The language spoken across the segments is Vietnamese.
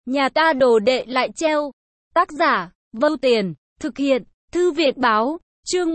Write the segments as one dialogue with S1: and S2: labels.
S1: Nhà ta đồ đệ lại treo. Tác giả, Vâu Tiền, thực hiện, Thư Viện Báo, chương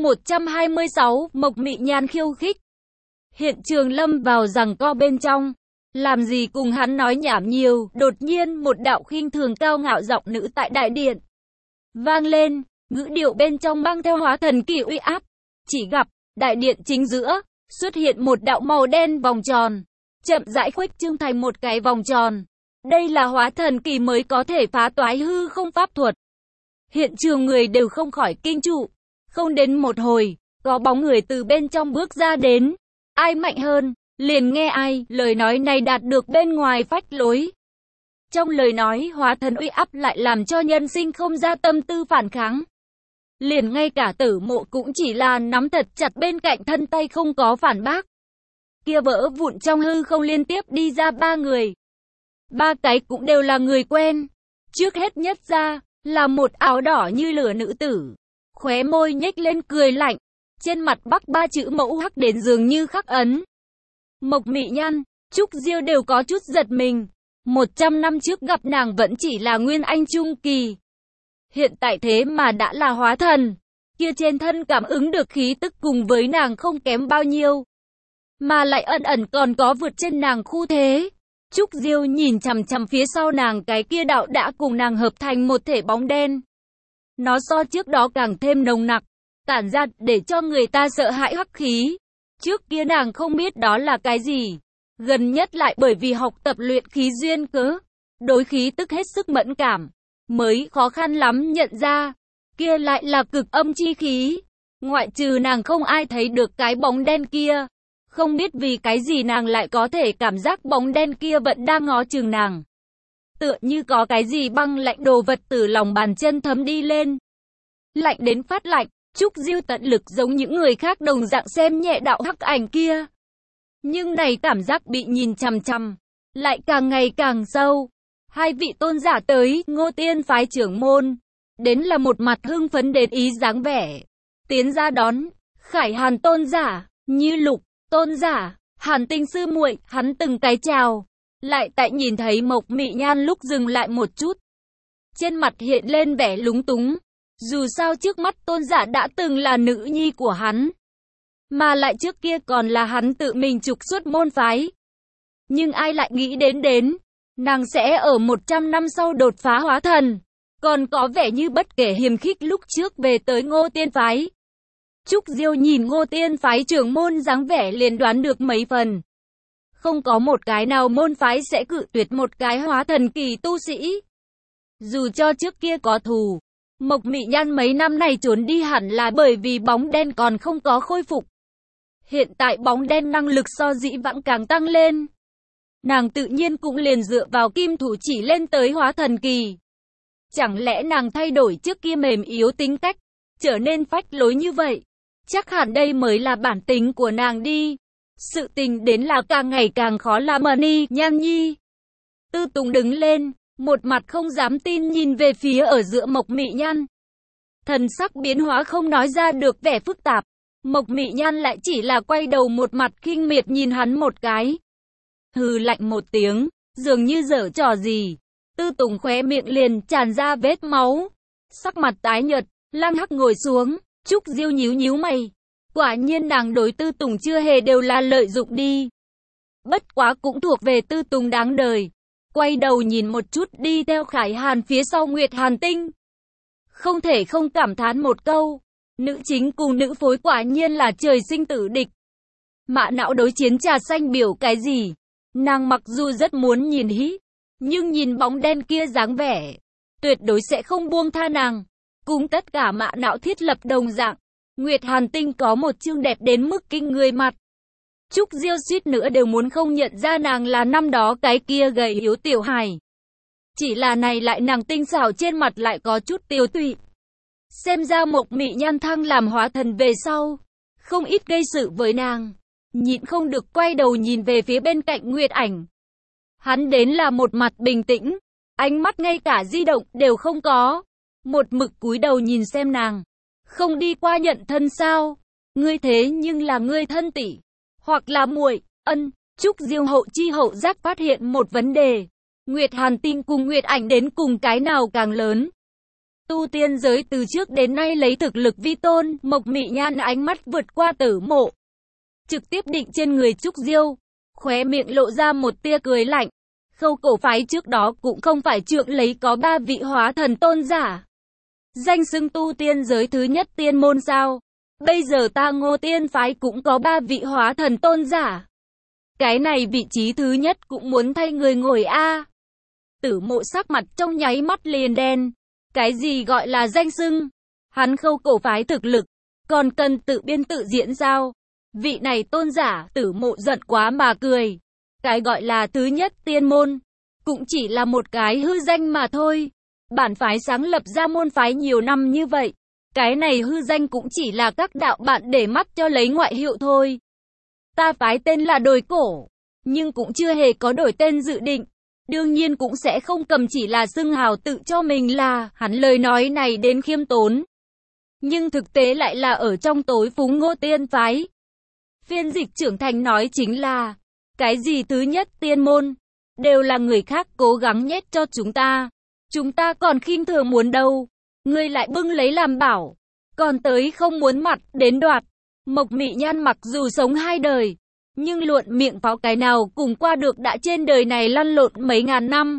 S1: 126, Mộc Mị Nhan khiêu khích. Hiện trường lâm vào giằng co bên trong. Làm gì cùng hắn nói nhảm nhiều, đột nhiên một đạo khinh thường cao ngạo giọng nữ tại đại điện vang lên, ngữ điệu bên trong mang theo hóa thần kỳ uy áp. Chỉ gặp, đại điện chính giữa, xuất hiện một đạo màu đen vòng tròn, chậm rãi khuếch trương thành một cái vòng tròn. Đây là hóa thần kỳ mới có thể phá toái hư không pháp thuật. Hiện trường người đều không khỏi kinh trụ. Không đến một hồi, có bóng người từ bên trong bước ra đến. Ai mạnh hơn, liền nghe ai, lời nói này đạt được bên ngoài phách lối. Trong lời nói hóa thần uy áp lại làm cho nhân sinh không ra tâm tư phản kháng. Liền ngay cả Tử Mộ cũng chỉ là nắm thật chặt bên cạnh thân tay không có phản bác. Kia vỡ vụn trong hư không liên tiếp đi ra ba người. Ba cái cũng đều là người quen. Trước hết nhất ra, là một áo đỏ như lửa nữ tử. Khóe môi nhếch lên cười lạnh. Trên mặt bắc ba chữ mẫu hắc đến dường như khắc ấn. Mộc Mị Nhan, Trúc Diêu đều có chút giật mình. 100 năm trước gặp nàng vẫn chỉ là nguyên anh trung kỳ. Hiện tại thế mà đã là hóa thần. Kia trên thân cảm ứng được khí tức cùng với nàng không kém bao nhiêu. Mà lại ẩn ẩn còn có vượt trên nàng khu thế. Trúc Diêu nhìn chằm chằm phía sau nàng, cái kia đạo đã cùng nàng hợp thành một thể bóng đen. Nó so trước đó càng thêm nồng nặc, tản ra để cho người ta sợ hãi hắc khí. Trước kia nàng không biết đó là cái gì. Gần nhất lại bởi vì học tập luyện khí duyên cớ, đối khí tức hết sức mẫn cảm, mới khó khăn lắm nhận ra. Kia lại là cực âm chi khí. Ngoại trừ nàng không ai thấy được cái bóng đen kia. Không biết vì cái gì nàng lại có thể cảm giác bóng đen kia vẫn đang ngó chừng nàng. Tựa như có cái gì băng lạnh đồ vật từ lòng bàn chân thấm đi lên. Lạnh đến phát lạnh, Trúc Diêu tận lực giống những người khác đồng dạng xem nhẹ đạo hắc ảnh kia. Nhưng này cảm giác bị nhìn chằm chằm, lại càng ngày càng sâu. Hai vị tôn giả tới, Ngô Tiên phái trưởng môn, đến là một mặt hưng phấn đến ý dáng vẻ. Tiến ra đón, Khải Hàn tôn giả, Như Lục tôn giả, Hàn Tinh sư muội, hắn từng cái chào. Lại tại nhìn thấy Mộc Mị Nhan lúc dừng lại một chút. Trên mặt hiện lên vẻ lúng túng. Dù sao trước mắt tôn giả đã từng là nữ nhi của hắn. Mà lại trước kia còn là hắn tự mình trục xuất môn phái. Nhưng ai lại nghĩ đến, nàng sẽ ở 100 năm sau đột phá hóa thần. Còn có vẻ như bất kể hiềm khích lúc trước về tới Ngô Tiên phái. Trúc Diêu nhìn Ngô Tiên phái trưởng môn dáng vẻ liền đoán được mấy phần. Không có một cái nào môn phái sẽ cự tuyệt một cái hóa thần kỳ tu sĩ. Dù cho trước kia có thù, Mộc Mị Nhan mấy năm này trốn đi hẳn là bởi vì bóng đen còn không có khôi phục. Hiện tại bóng đen năng lực so dĩ vãng càng tăng lên. Nàng tự nhiên cũng liền dựa vào kim thủ chỉ lên tới hóa thần kỳ. Chẳng lẽ nàng thay đổi trước kia mềm yếu tính cách, trở nên phách lối như vậy? Chắc hẳn đây mới là bản tính của nàng đi. Sự tình đến là càng ngày càng khó làm Mị Nhan nhi. Tư Tùng đứng lên, một mặt không dám tin nhìn về phía ở giữa Mộc Mị Nhan. Thần sắc biến hóa không nói ra được vẻ phức tạp. Mộc Mị Nhan lại chỉ là quay đầu một mặt khinh miệt nhìn hắn một cái. Hừ lạnh một tiếng, dường như giở trò gì. Tư Tùng khóe miệng liền tràn ra vết máu. Sắc mặt tái nhợt, Lăng Hắc ngồi xuống. Trúc Diêu nhíu nhíu mày. Quả nhiên nàng đối Tư Tùng chưa hề đều là lợi dụng đi. Bất quá cũng thuộc về Tư Tùng đáng đời. Quay đầu nhìn một chút đi theo Khải Hàn phía sau Nguyệt Hàn Tinh. Không thể không cảm thán một câu. Nữ chính cùng nữ phối quả nhiên là trời sinh tử địch. Mạ não đối chiến trà xanh biểu cái gì? Nàng mặc dù rất muốn nhìn hí, nhưng nhìn bóng đen kia dáng vẻ, tuyệt đối sẽ không buông tha nàng. Cùng tất cả mạ não thiết lập đồng dạng, Nguyệt Hàn Tinh có một chương đẹp đến mức kinh người mặt. Trúc Diêu suýt nữa đều muốn không nhận ra nàng là năm đó cái kia gầy yếu tiểu hài. Chỉ là này lại nàng tinh xảo trên mặt lại có chút tiêu tụy. Xem ra Mộc Mị Nhan thăng làm hóa thần về sau, không ít gây sự với nàng. Nhịn không được quay đầu nhìn về phía bên cạnh Nguyệt Ảnh. Hắn đến là một mặt bình tĩnh, ánh mắt ngay cả di động đều không có. Một mực cúi đầu nhìn xem nàng. Không đi qua nhận thân sao? Ngươi thế nhưng là ngươi thân tỷ, hoặc là muội. Trúc Diêu hậu chi hậu giác phát hiện một vấn đề. Nguyệt Hàn Tinh cùng Nguyệt Ảnh đến cùng cái nào càng lớn. Tu tiên giới từ trước đến nay lấy thực lực vi tôn, Mộc Mị Nhan ánh mắt vượt qua Tử Mộ, trực tiếp định trên người Trúc Diêu, khóe miệng lộ ra một tia cười lạnh. Khâu Cổ phái trước đó cũng không phải trượng lấy có 3 vị hóa thần tôn giả, danh xưng tu tiên giới thứ nhất tiên môn sao? Bây giờ ta Ngô Tiên phái cũng có 3 vị hóa thần tôn giả. Cái này vị trí thứ nhất cũng muốn thay người ngồi a. Tử Mộ sắc mặt trong nháy mắt liền đen. Cái gì gọi là danh xưng? Hắn Khâu Cổ phái thực lực, còn cần tự biên tự diễn sao? Vị này tôn giả, Tử Mộ giận quá mà cười. Cái gọi là thứ nhất tiên môn, cũng chỉ là một cái hư danh mà thôi. Bản phái sáng lập ra môn phái nhiều năm như vậy, cái này hư danh cũng chỉ là các đạo bạn để mắt cho lấy ngoại hiệu thôi. Ta phái tên là Đồi Cổ, nhưng cũng chưa hề có đổi tên dự định. Đương nhiên cũng sẽ không cầm chỉ là xưng hào tự cho mình là, hắn lời nói này đến khiêm tốn. Nhưng thực tế lại là ở trong tối phúng Ngô Tiên phái. Phiên dịch trưởng thành nói chính là, cái gì thứ nhất tiên môn, đều là người khác cố gắng nhét cho chúng ta. Chúng ta còn khinh thường muốn đâu, ngươi lại bưng lấy làm bảo, còn tới không muốn mặt, đến đoạt. Mộc Mị Nhan mặc dù sống 2 đời, nhưng luận miệng pháo cái nào cùng qua được đã trên đời này lăn lộn mấy ngàn năm.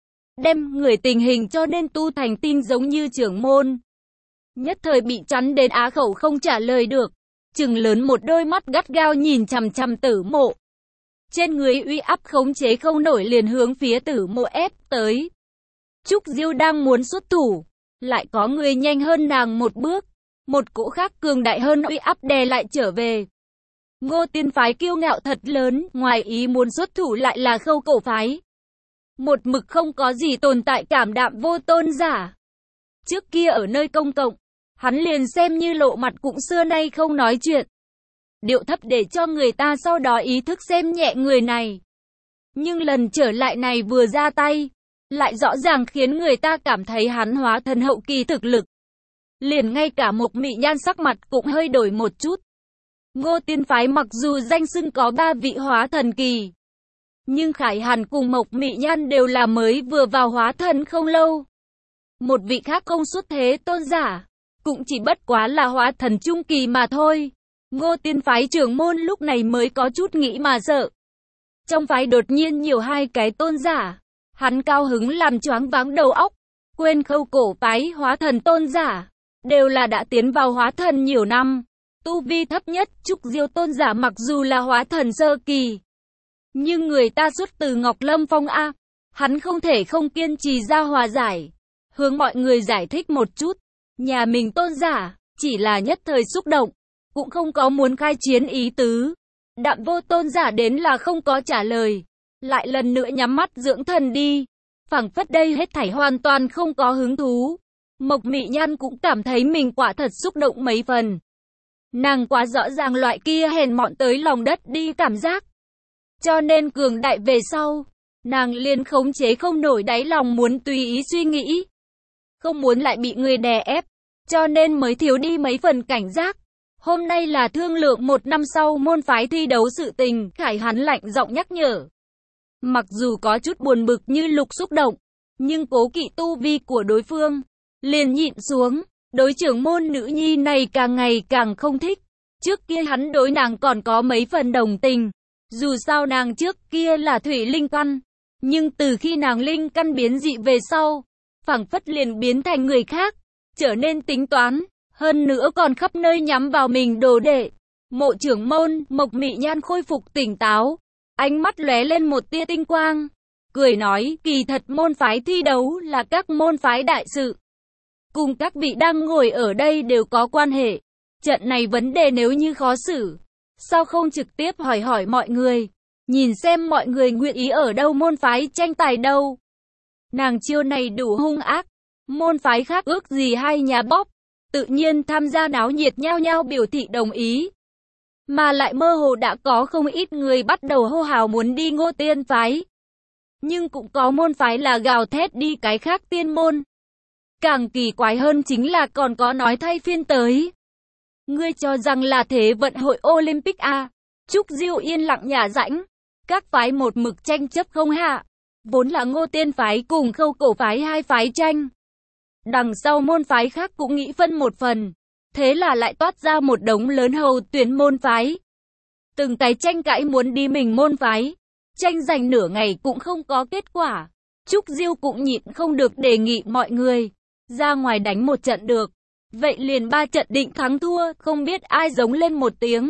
S1: Đem người tình hình cho nên tu thành tinh giống như trưởng môn. Nhất thời bị chắn đến á khẩu không trả lời được, trừng lớn một đôi mắt gắt gao nhìn chằm chằm Tử Mộ. Trên người uy áp khống chế không nổi liền hướng phía Tử Mộ ép tới. Trúc Diêu đang muốn xuất thủ, lại có người nhanh hơn nàng một bước, một cỗ khác cường đại hơn uy áp đè lại trở về. Ngô Tiên phái kiêu ngạo thật lớn, ngoài ý muốn xuất thủ lại là Khâu Cổ phái. Một mực không có gì tồn tại cảm đạm vô tôn giả. Trước kia ở nơi công cộng, hắn liền xem như lộ mặt cũng xưa nay không nói chuyện. Điệu thấp để cho người ta sau đó ý thức xem nhẹ người này. Nhưng lần trở lại này vừa ra tay, lại rõ ràng khiến người ta cảm thấy hắn hóa thần hậu kỳ thực lực. Liền ngay cả Mộc Mị Nhan sắc mặt cũng hơi đổi một chút. Ngô Tiên phái mặc dù danh xưng có 3 vị hóa thần kỳ, nhưng Khải Hàn cùng Mộc Mị Nhan đều là mới vừa vào hóa thần không lâu. Một vị khác không xuất thế tôn giả, cũng chỉ bất quá là hóa thần trung kỳ mà thôi. Ngô Tiên phái trưởng môn lúc này mới có chút nghĩ mà sợ. Trong phái đột nhiên nhiều 2 cái tôn giả, hắn cao hứng làm choáng váng đầu óc, quên Khâu Cổ phái hóa thần tôn giả, đều là đã tiến vào hóa thần nhiều năm. Tu vi thấp nhất, Trúc Diêu tôn giả mặc dù là hóa thần sơ kỳ, nhưng người ta xuất từ Ngọc Lâm Phong A, hắn không thể không kiên trì ra hòa giải, hướng mọi người giải thích một chút. Nhà mình tôn giả, chỉ là nhất thời xúc động, cũng không có muốn khai chiến ý tứ. Đạm Vô tôn giả đến là không có trả lời, lại lần nữa nhắm mắt dưỡng thần đi, phảng phất đây hết thảy hoàn toàn không có hứng thú. Mộc Mị Nhan cũng cảm thấy mình quả thật xúc động mấy phần. Nàng quá rõ ràng loại kia hèn mọn tới lòng đất đi cảm giác. Cho nên cường đại về sau, nàng liền khống chế không nổi đáy lòng muốn tùy ý suy nghĩ. Không muốn lại bị người đè ép, cho nên mới thiếu đi mấy phần cảnh giác. Hôm nay là thương lượng 1 năm sau môn phái thi đấu sự tình, Khải hắn lạnh giọng nhắc nhở. Mặc dù có chút buồn bực như lục xúc động, nhưng cố kỵ tu vi của đối phương, liền nhịn xuống. Đối trưởng môn nữ nhi này càng ngày càng không thích. Trước kia hắn đối nàng còn có mấy phần đồng tình. Dù sao nàng trước kia là thủy linh căn, nhưng từ khi nàng linh căn biến dị về sau, phảng phất liền biến thành người khác, trở nên tính toán, hơn nữa còn khắp nơi nhắm vào mình đồ đệ. Mộ trưởng môn, Mộc Mị Nhan khôi phục tỉnh táo, ánh mắt lóe lên một tia tinh quang, cười nói, kỳ thật môn phái thi đấu là các môn phái đại sự, cùng các vị đang ngồi ở đây đều có quan hệ. Trận này vấn đề nếu như khó xử, sao không trực tiếp hỏi mọi người, nhìn xem mọi người nguyện ý ở đâu môn phái tranh tài đâu. Nàng chiêu này đủ hung ác, môn phái khác ước gì hai nhà bóp, tự nhiên tham gia náo nhiệt nhao nhao biểu thị đồng ý. Mà lại mơ hồ đã có không ít người bắt đầu hô hào muốn đi Ngô Tiên phái. Nhưng cũng có môn phái là gào thét đi cái khác tiên môn. Càng kỳ quái hơn chính là còn có nói thay phiên tới. Ngươi cho rằng là thế vận hội Olympic à? Trúc Diêu yên lặng nhả rãnh. Các phái một mực tranh chấp không hạ. Vốn là Ngô Tiên phái cùng Khâu Cổ phái hai phái tranh. Đằng sau môn phái khác cũng nghĩ phân một phần. Thế là lại toát ra một đống lớn hầu tuyển môn phái. Từng cái tranh cãi muốn đi mình môn phái. Tranh giành nửa ngày cũng không có kết quả. Trúc Diêu cũng nhịn không được đề nghị mọi người ra ngoài đánh một trận được. Vậy liền 3 trận định thắng thua, không biết ai giống lên một tiếng.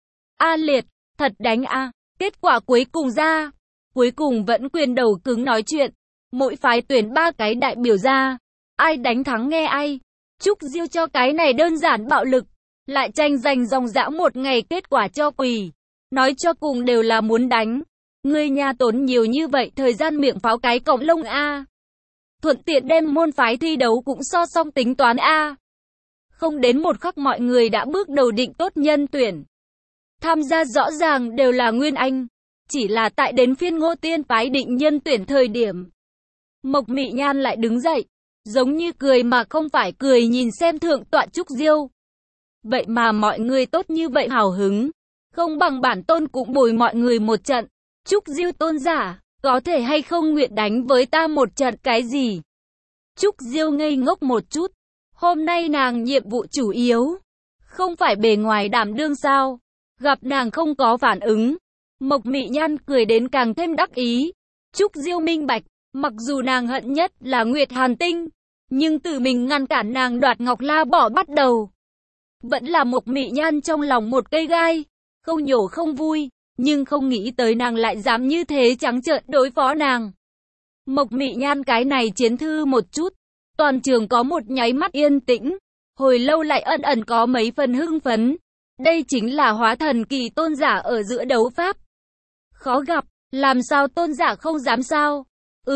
S1: A Liệt, thật đánh a. Kết quả cuối cùng ra. Cuối cùng vẫn quyền đầu cứng nói chuyện. Mỗi phái tuyển 3 cái đại biểu ra. Ai đánh thắng nghe ai. Trúc Diêu cho cái này đơn giản bạo lực. Lại tranh giành dòng dã một ngày kết quả cho quỳ. Nói cho cùng đều là muốn đánh. Người nhà tốn nhiều như vậy thời gian miệng pháo cái cọng lông a. Thuận tiện đem môn phái thi đấu cũng so song tính toán a. Không đến một khắc mọi người đã bước đầu định tốt nhân tuyển. Tham gia rõ ràng đều là Nguyên Anh. Chỉ là tại đến phiên Ngô Tiên phái định nhân tuyển thời điểm. Mộc Mị Nhan lại đứng dậy. Giống như cười mà không phải cười nhìn xem thượng tọa Trúc Diêu. Vậy mà mọi người tốt như vậy hào hứng. Không bằng bản tôn cũng bồi mọi người một trận. Trúc Diêu tôn giả, có thể hay không nguyện đánh với ta một trận cái gì? Trúc Diêu ngây ngốc một chút. Hôm nay nàng nhiệm vụ chủ yếu. Không phải bề ngoài đảm đương sao? Gặp nàng không có phản ứng. Mộc Mị Nhan cười đến càng thêm đắc ý. Trúc Diêu minh bạch, mặc dù nàng hận nhất là Nguyệt Hàn Tinh. Nhưng tự mình ngăn cản nàng đoạt Ngọc La bỏ bắt đầu. Vẫn là Mộc Mị Nhan trong lòng một cây gai. Không nhổ không vui. Nhưng không nghĩ tới nàng lại dám như thế trắng trợn đối phó nàng. Mộc Mị Nhan cái này chiến thư một chút. Toàn trường có một nháy mắt yên tĩnh. Hồi lâu lại ẩn ẩn có mấy phần hưng phấn. Đây chính là hóa thần kỳ tôn giả ở giữa đấu pháp. Khó gặp, làm sao tôn giả không dám sao?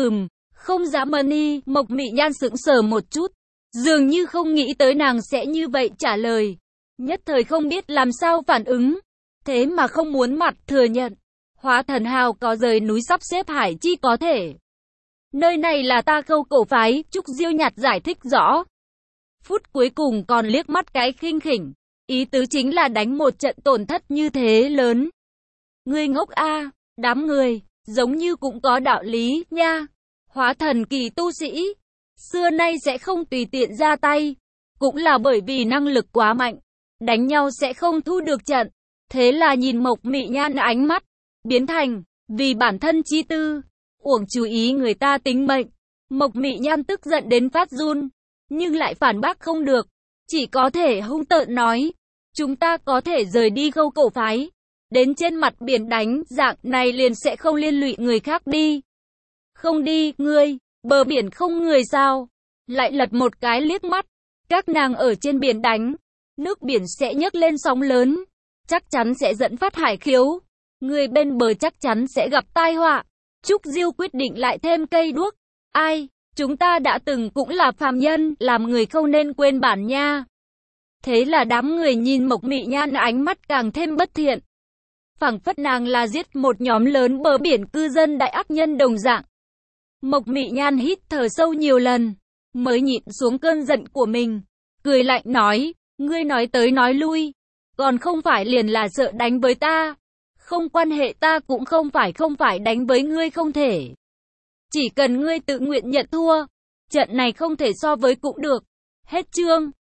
S1: Không dám đi. Mộc Mị Nhan sững sờ một chút. Dường như không nghĩ tới nàng sẽ như vậy trả lời. Nhất thời không biết làm sao phản ứng. Thế mà không muốn mặt thừa nhận. Hóa thần hào có rời núi sắp xếp hải chi có thể. Nơi này là ta Khâu Cổ phái, Trúc Diêu nhạt giải thích rõ. Phút cuối cùng còn liếc mắt cái khinh khỉnh. Ý tứ chính là đánh một trận tổn thất như thế lớn. Ngươi ngốc a, đám người, giống như cũng có đạo lý nha. Hóa thần kỳ tu sĩ, xưa nay sẽ không tùy tiện ra tay. Cũng là bởi vì năng lực quá mạnh. Đánh nhau sẽ không thu được trận. Thế là nhìn Mộc Mị Nhan ánh mắt, biến thành, vì bản thân chi tư, uổng chú ý người ta tính mệnh. Mộc Mị Nhan tức giận đến phát run, nhưng lại phản bác không được, chỉ có thể hung tợn nói, chúng ta có thể rời đi Khâu Cổ phái, đến trên mặt biển đánh, dạng này liền sẽ không liên lụy người khác đi. Không đi, ngươi, bờ biển không người sao? Lại lật một cái liếc mắt, các nàng ở trên biển đánh, nước biển sẽ nhấc lên sóng lớn. Chắc chắn sẽ dẫn phát hải khiếu. Người bên bờ chắc chắn sẽ gặp tai họa. Trúc Diêu quyết định lại thêm cây đuốc. Ai, chúng ta đã từng cũng là phàm nhân, làm người không nên quên bản nha. Thế là đám người nhìn Mộc Mị Nhan ánh mắt càng thêm bất thiện. Phảng phất nàng là giết một nhóm lớn bờ biển cư dân đại ác nhân đồng dạng. Mộc Mị Nhan hít thở sâu nhiều lần, mới nhịn xuống cơn giận của mình. Cười lạnh nói, ngươi nói tới nói lui. Còn không phải liền là sợ đánh với ta. Không quan hệ ta cũng không phải đánh với ngươi không thể. Chỉ cần ngươi tự nguyện nhận thua. Trận này không thể so với cũng được. Hết chương.